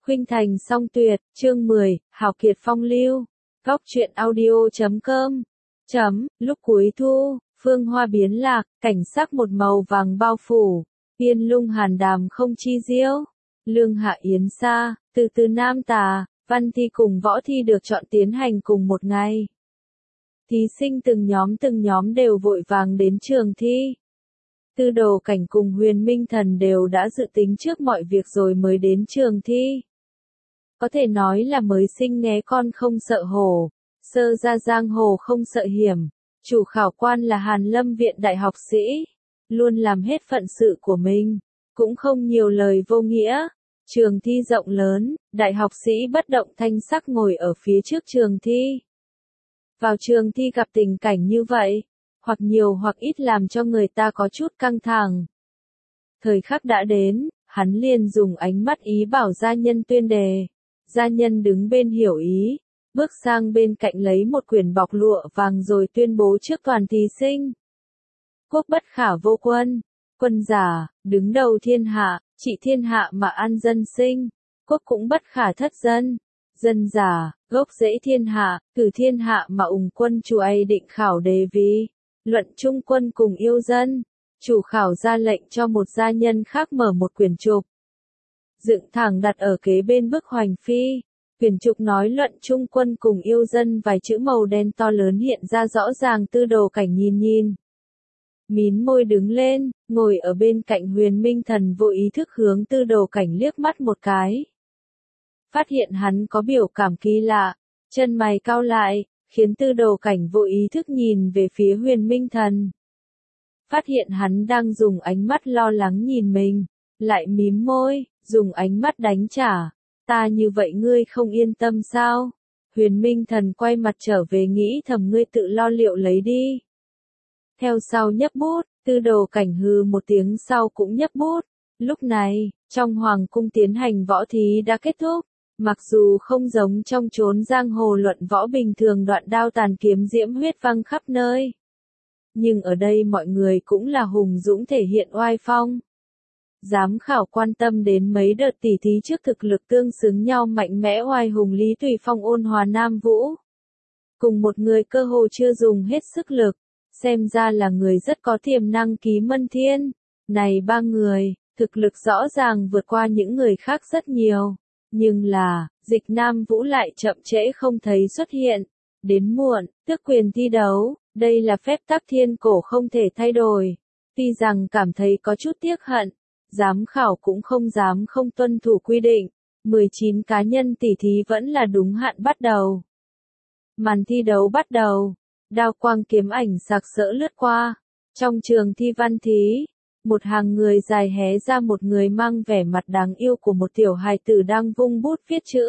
Khuynh Thành song tuyệt, chương 10, hào kiệt phong lưu. Góc truyện audio.com. Lúc cuối thu, phương hoa biến lạc, cảnh sắc một màu vàng bao phủ, tiên lung hàn đàm không chi diễu. Lương hạ yến xa, từ từ nam tà, văn thi cùng võ thi được chọn tiến hành cùng một ngày. Thí sinh từng nhóm đều vội vàng đến trường thi. Tư Đồ Cảnh cùng Huyền Minh Thần đều đã dự tính trước mọi việc rồi mới đến trường thi. Có thể nói là mới sinh né con không sợ hổ, sơ ra giang hồ không sợ hiểm. Chủ khảo quan là Hàn Lâm Viện đại học sĩ, luôn làm hết phận sự của mình, cũng không nhiều lời vô nghĩa. Trường thi rộng lớn, đại học sĩ bất động thanh sắc ngồi ở phía trước trường thi. Vào trường thi gặp tình cảnh như vậy, hoặc nhiều hoặc ít làm cho người ta có chút căng thẳng. Thời khắc đã đến, hắn liền dùng ánh mắt ý bảo gia nhân tuyên đề. Gia nhân đứng bên hiểu ý, bước sang bên cạnh lấy một quyển bọc lụa vàng rồi tuyên bố trước toàn thí sinh. Quốc bất khả vô quân, quân giả, đứng đầu thiên hạ, trị thiên hạ mà an dân sinh, quốc cũng bất khả thất dân. Dân giả, gốc rễ thiên hạ, cử thiên hạ mà ủng quân chủ ai định khảo đề vì. Luận trung quân cùng yêu dân, chủ khảo ra lệnh cho một gia nhân khác mở một quyển trục. Dựng thẳng đặt ở kế bên bức hoành phi. Quyển trục nói luận trung quân cùng yêu dân vài chữ màu đen to lớn hiện ra rõ ràng. Tư Đồ Cảnh nhìn. Mím môi đứng lên, ngồi ở bên cạnh Huyền Minh Thần vô ý thức hướng Tư Đồ Cảnh liếc mắt một cái. Phát hiện hắn có biểu cảm kỳ lạ, chân mày cau lại, khiến Tư Đồ Cảnh vô ý thức nhìn về phía Huyền Minh Thần. Phát hiện hắn đang dùng ánh mắt lo lắng nhìn mình, lại mím môi, dùng ánh mắt đánh trả. Ta như vậy ngươi không yên tâm sao? Huyền Minh Thần quay mặt trở về nghĩ thầm ngươi tự lo liệu lấy đi. Theo sau nhấp bút, Tư Đồ Cảnh hừ một tiếng sau cũng nhấp bút. Lúc này, trong hoàng cung tiến hành võ thí đã kết thúc. Mặc dù không giống trong chốn giang hồ luận võ bình thường đoạn đao tàn kiếm diễm huyết văng khắp nơi. Nhưng ở đây mọi người cũng là hùng dũng thể hiện oai phong. Giám khảo quan tâm đến mấy đợt tỉ thí trước thực lực tương xứng nhau mạnh mẽ oai hùng Lý Tùy Phong ôn hòa Nam Vũ. Cùng một người cơ hồ chưa dùng hết sức lực, xem ra là người rất có tiềm năng Ký Mân Thiên. Này ba người, thực lực rõ ràng vượt qua những người khác rất nhiều. Nhưng là, Dịch Nam Vũ lại chậm trễ không thấy xuất hiện. Đến muộn, tước quyền thi đấu, đây là phép tắc thiên cổ không thể thay đổi. Tuy rằng cảm thấy có chút tiếc hận, giám khảo cũng không dám không tuân thủ quy định. 19 cá nhân tỉ thí vẫn là đúng hạn bắt đầu. Màn thi đấu bắt đầu, đao quang kiếm ảnh sặc sỡ lướt qua. Trong trường thi văn thí, một hàng người dài hé ra một người mang vẻ mặt đáng yêu của một tiểu hài tử đang vung bút viết chữ.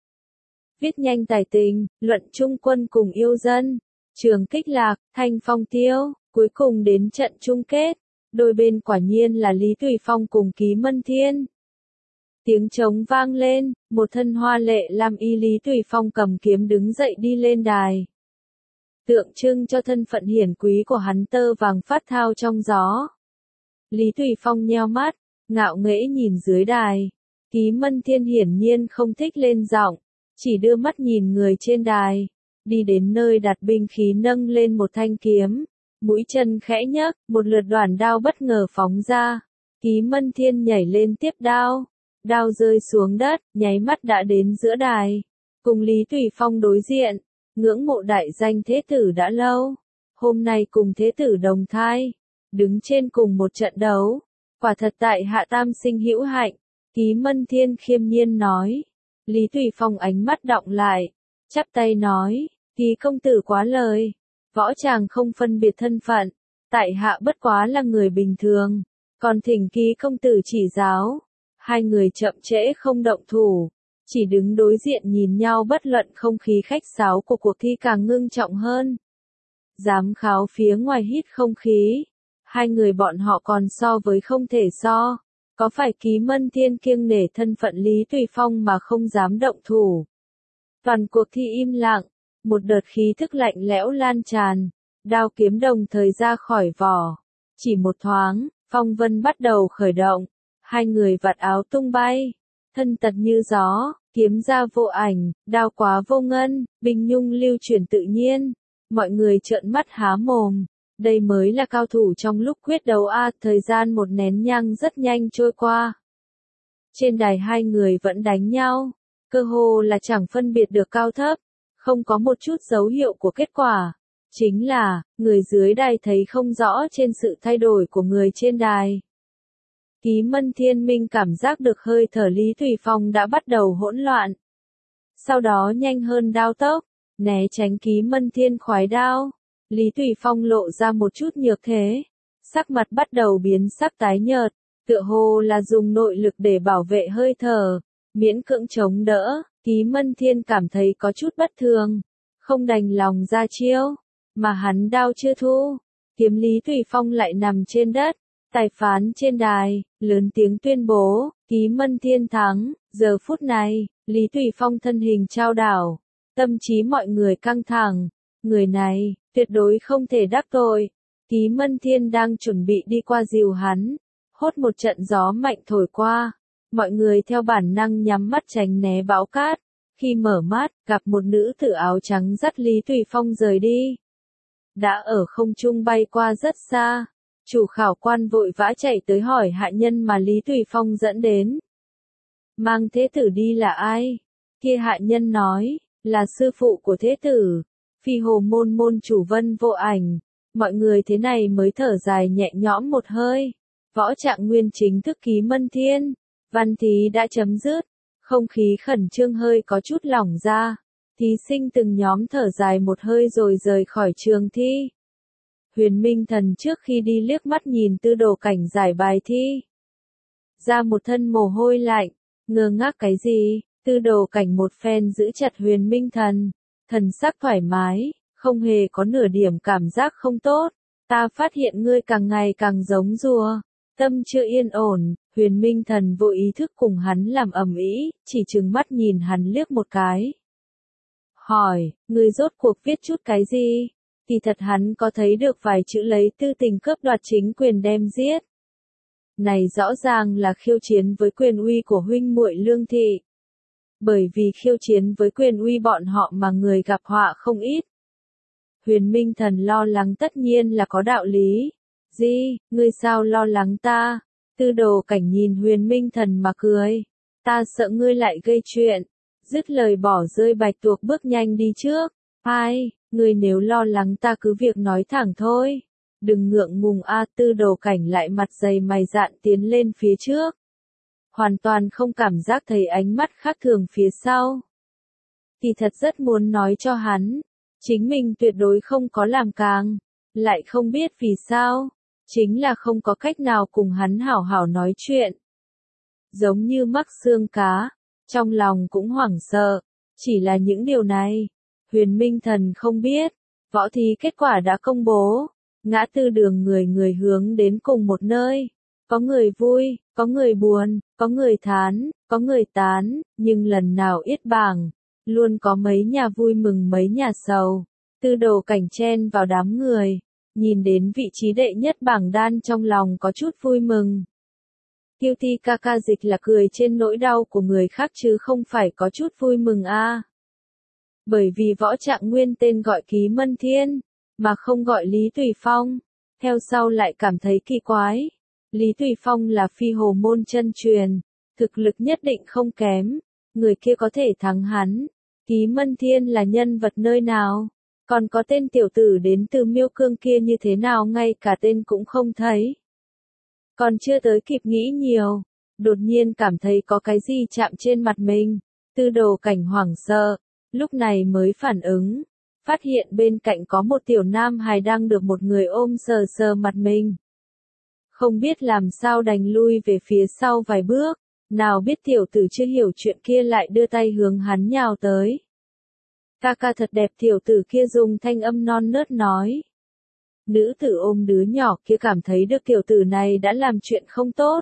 Viết nhanh tài tình, luận trung quân cùng yêu dân, trường kích lạc, thanh phong tiêu, cuối cùng đến trận chung kết. Đôi bên quả nhiên là Lý Tùy Phong cùng Ký Mân Thiên. Tiếng trống vang lên, một thân hoa lệ lam y Lý Tùy Phong cầm kiếm đứng dậy đi lên đài. Tượng trưng cho thân phận hiển quý của hắn tơ vàng phát thao trong gió. Lý Tùy Phong nheo mắt, ngạo nghễ nhìn dưới đài. Ký Mân Thiên hiển nhiên không thích lên giọng, chỉ đưa mắt nhìn người trên đài. Đi đến nơi đặt binh khí nâng lên một thanh kiếm. Mũi chân khẽ nhấc, một lượt đoàn đao bất ngờ phóng ra. Ký Mân Thiên nhảy lên tiếp đao. Đao rơi xuống đất, nháy mắt đã đến giữa đài. Cùng Lý Tùy Phong đối diện, ngưỡng mộ đại danh thế tử đã lâu. Hôm nay cùng thế tử đồng thai, đứng trên cùng một trận đấu. Quả thật tại hạ tam sinh hữu hạnh. Ký Mân Thiên khiêm nhiên nói. Lý Tùy Phong ánh mắt đọng lại, chắp tay nói, Ký công tử quá lời. Võ tràng không phân biệt thân phận, tại hạ bất quá là người bình thường, còn thỉnh Ký công tử chỉ giáo. Hai người chậm trễ không động thủ, chỉ đứng đối diện nhìn nhau bất luận không khí khách sáo của cuộc thi càng ngưng trọng hơn. Giám khảo phía ngoài hít không khí, hai người bọn họ còn so với không thể so, có phải Ký Mân Thiên kiêng nể thân phận Lý Tùy Phong mà không dám động thủ. Toàn cuộc thi im lặng. Một đợt khí thức lạnh lẽo lan tràn, đao kiếm đồng thời ra khỏi vỏ. Chỉ một thoáng, phong vân bắt đầu khởi động, hai người vạt áo tung bay. thân tật như gió, kiếm ra vô ảnh, đao quá vô ngân, bình nhung lưu chuyển tự nhiên. Mọi người trợn mắt há mồm. Đây mới là cao thủ trong lúc quyết đấu a. Thời gian một nén nhang rất nhanh trôi qua. Trên đài hai người vẫn đánh nhau, cơ hồ là chẳng phân biệt được cao thấp, không có một chút dấu hiệu của kết quả. Chính là, người dưới đài thấy không rõ trên sự thay đổi của người trên đài. Ký Mân Thiên Minh cảm giác được hơi thở Lý Thủy Phong đã bắt đầu hỗn loạn. Sau đó nhanh hơn đao tốc, né tránh Ký Mân Thiên khoái đao. Lý Thủy Phong lộ ra một chút nhược thế, sắc mặt bắt đầu biến sắc tái nhợt, tựa hồ là dùng nội lực để bảo vệ hơi thở, miễn cưỡng chống đỡ. Ký Mân Thiên cảm thấy có chút bất thường, không đành lòng ra chiêu, mà hắn đao chưa thu, kiếm Lý Thủy Phong lại nằm trên đất. Tài phán trên đài, lớn tiếng tuyên bố, Ký Mân Thiên thắng. Giờ phút này, Lý Thủy Phong thân hình trao đảo, tâm trí mọi người căng thẳng, người này, tuyệt đối không thể đắc tội. Ký Mân Thiên đang chuẩn bị đi qua dìu hắn, hốt một trận gió mạnh thổi qua, mọi người theo bản năng nhắm mắt tránh né bão cát, khi mở mắt, gặp một nữ tử áo trắng dắt Lý Thủy Phong rời đi. Đã ở không trung bay qua rất xa. Chủ khảo quan vội vã chạy tới hỏi hạ nhân mà Lý Thủy Phong dẫn đến. Mang thế tử đi là ai? Kia hạ nhân nói, là sư phụ của thế tử, Phi Hồ môn môn chủ Vân Vô Ảnh. Mọi người thế này mới thở dài nhẹ nhõm một hơi. Võ Trạng Nguyên chính thức Ký Mân Thiên. Văn thí đã chấm dứt, không khí khẩn trương hơi có chút lỏng ra. Thí sinh từng nhóm thở dài một hơi rồi rời khỏi trường thi. Huyền Minh Thần trước khi đi liếc mắt nhìn Tư Đồ Cảnh giải bài thi. Ra một thân mồ hôi lạnh, ngơ ngác cái gì? Tư Đồ Cảnh một phen giữ chặt Huyền Minh Thần, thần sắc thoải mái, không hề có nửa điểm cảm giác không tốt. Ta phát hiện ngươi càng ngày càng giống rùa, tâm chưa yên ổn. Huyền Minh Thần vô ý thức cùng hắn làm ầm ĩ, chỉ trừng mắt nhìn hắn liếc một cái. Hỏi, ngươi rốt cuộc viết chút cái gì? Thì thật hắn có thấy được vài chữ lấy tư tình cướp đoạt chính quyền đem giết. Này rõ ràng là khiêu chiến với quyền uy của huynh muội Lương Thị. Bởi vì khiêu chiến với quyền uy bọn họ mà người gặp họa không ít. Huyền Minh Thần lo lắng tất nhiên là có đạo lý. Gì, ngươi sao lo lắng ta? Tư Đồ Cảnh nhìn Huyền Minh Thần mà cười. Ta sợ ngươi lại gây chuyện. Dứt lời bỏ rơi Bạch Tuộc bước nhanh đi trước. Ai? Ngươi nếu lo lắng ta cứ việc nói thẳng thôi. Đừng ngượng ngùng a. Tư Đồ Cảnh lại mặt dày mày dạn tiến lên phía trước. Hoàn toàn không cảm giác thấy ánh mắt khác thường phía sau. Thì thật rất muốn nói cho hắn. Chính mình tuyệt đối không có làm càng. Lại không biết vì sao. Chính là không có cách nào cùng hắn hảo hảo nói chuyện. Giống như mắc xương cá. Trong lòng cũng hoảng sợ. Chỉ là những điều này. Huyền Minh Thần không biết, võ thí kết quả đã công bố, ngã tư đường người người hướng đến cùng một nơi, có người vui, có người buồn, có người thán, có người tán, nhưng lần nào yết bảng, luôn có mấy nhà vui mừng mấy nhà sầu. Tư Đồ Cảnh chen vào đám người, nhìn đến vị trí đệ nhất bảng đan trong lòng có chút vui mừng. Kiêu Thi ca ca dịch là cười trên nỗi đau của người khác chứ không phải có chút vui mừng a. Bởi vì Võ Trạng Nguyên tên gọi Ký Mân Thiên, mà không gọi Lý Thủy Phong, theo sau lại cảm thấy kỳ quái. Lý Thủy Phong là Phi Hồ môn chân truyền, thực lực nhất định không kém, người kia có thể thắng hắn. Ký Mân Thiên là nhân vật nơi nào? Còn có tên tiểu tử đến từ Miêu Cương kia như thế nào ngay cả tên cũng không thấy. Còn chưa tới kịp nghĩ nhiều, đột nhiên cảm thấy có cái gì chạm trên mặt mình. Tư Đồ Cảnh hoảng sợ. Lúc này mới phản ứng, phát hiện bên cạnh có một tiểu nam hài đang được một người ôm sờ sờ mặt mình. Không biết làm sao đành lui về phía sau vài bước, nào biết tiểu tử chưa hiểu chuyện kia lại đưa tay hướng hắn nhào tới. Ca ca thật đẹp, tiểu tử kia dùng thanh âm non nớt nói. Nữ tử ôm đứa nhỏ kia cảm thấy được tiểu tử này đã làm chuyện không tốt.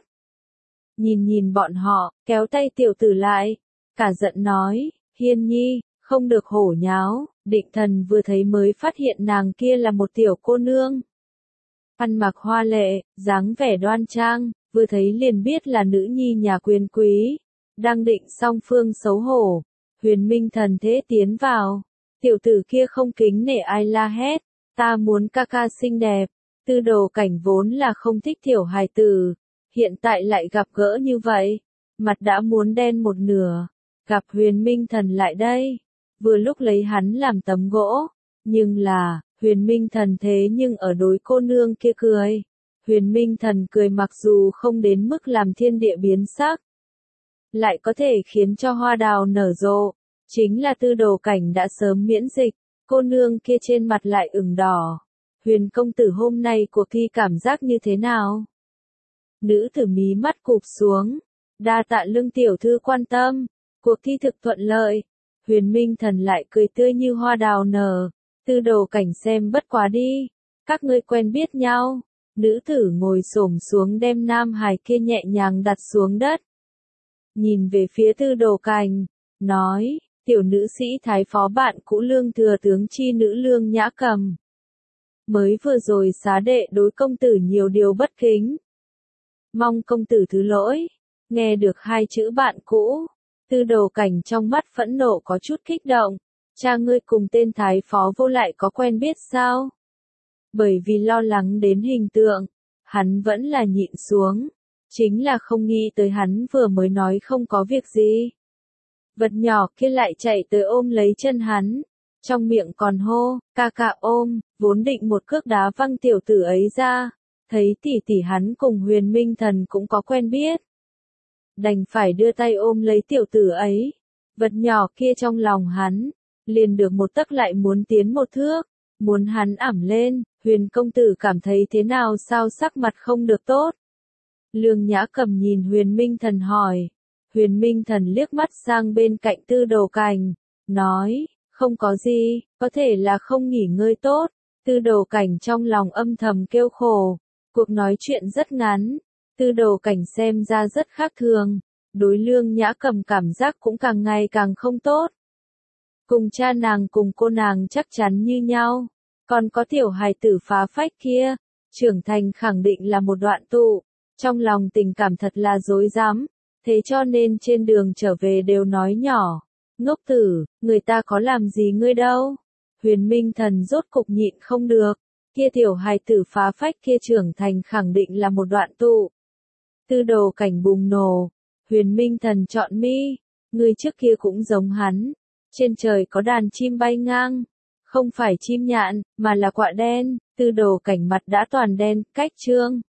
Nhìn bọn họ, kéo tay tiểu tử lại, cả giận nói, Hiên Nhi, không được hổ nháo. Định Thần vừa thấy mới phát hiện nàng kia là một tiểu cô nương. Ăn mặc hoa lệ, dáng vẻ đoan trang, vừa thấy liền biết là nữ nhi nhà quyền quý. Đang định song phương xấu hổ, Huyền Minh Thần thế tiến vào. Tiểu tử kia không kính nể ai la hét, ta muốn ca ca xinh đẹp. Tư Đồ Cảnh vốn là không thích tiểu hài tử, hiện tại lại gặp gỡ như vậy, mặt đã muốn đen một nửa. Gặp Huyền Minh Thần lại đây, vừa lúc lấy hắn làm tấm gỗ, nhưng là, Huyền Minh Thần thế nhưng ở đối cô nương kia cười. Huyền Minh Thần cười mặc dù không đến mức làm thiên địa biến sắc, lại có thể khiến cho hoa đào nở rộ, chính là Tư Đồ Cảnh đã sớm miễn dịch, cô nương kia trên mặt lại ửng đỏ. Huyền công tử hôm nay cuộc thi cảm giác như thế nào? Nữ tử mí mắt cụp xuống, đa tạ Lương tiểu thư quan tâm, cuộc thi thực thuận lợi. Huyền Minh Thần lại cười tươi như hoa đào nở, Tư Đồ Cảnh xem bất quá đi, các ngươi quen biết nhau. Nữ tử ngồi xổm xuống đem nam hài kia nhẹ nhàng đặt xuống đất. Nhìn về phía Tư Đồ Cảnh, nói, tiểu nữ sĩ thái phó bạn cũ Lương thừa tướng chi nữ Lương Nhã Cầm. Mới vừa rồi xá đệ đối công tử nhiều điều bất kính. Mong công tử thứ lỗi. Nghe được hai chữ bạn cũ, Tư Đồ Cảnh trong mắt phẫn nộ có chút kích động. Cha ngươi cùng tên thái phó vô lại có quen biết sao? Bởi vì lo lắng đến hình tượng, hắn vẫn là nhịn xuống. Chính là không nghĩ tới hắn vừa mới nói không có việc gì. Vật nhỏ kia lại chạy tới ôm lấy chân hắn. Trong miệng còn hô, ca ca ôm, vốn định một cước đá văng tiểu tử ấy ra. Thấy tỷ tỷ hắn cùng Huyền Minh Thần cũng có quen biết. Đành phải đưa tay ôm lấy tiểu tử ấy. Vật nhỏ kia trong lòng hắn, liền được một tấc lại muốn tiến một thước. Muốn hắn ẵm lên, Huyền công tử cảm thấy thế nào sao sắc mặt không được tốt. Lương Nhã Cầm nhìn Huyền Minh Thần hỏi. Huyền Minh Thần liếc mắt sang bên cạnh Tư Đồ Cảnh, nói, không có gì, có thể là không nghỉ ngơi tốt. Tư Đồ Cảnh trong lòng âm thầm kêu khổ. Cuộc nói chuyện rất ngắn, Tư Đồ Cảnh xem ra rất khác thường, đối Lương Nhã Cầm cảm giác cũng càng ngày càng không tốt. Cùng cha nàng cùng cô nàng chắc chắn như nhau, còn có tiểu hài tử phá phách kia, trưởng thành khẳng định là một đoạn tụ, trong lòng tình cảm thật là rối rắm, thế cho nên trên đường trở về đều nói nhỏ, ngốc tử, người ta có làm gì ngươi đâu. Huyền Minh Thần rốt cục nhịn không được, kia tiểu hài tử phá phách kia trưởng thành khẳng định là một đoạn tụ. Tư Đồ Cảnh bùng nổ, Huyền Minh Thần chọn mi, ngươi trước kia cũng giống hắn, trên trời có đàn chim bay ngang, không phải chim nhạn, mà là quạ đen. Tư Đồ Cảnh mặt đã toàn đen, cách trương.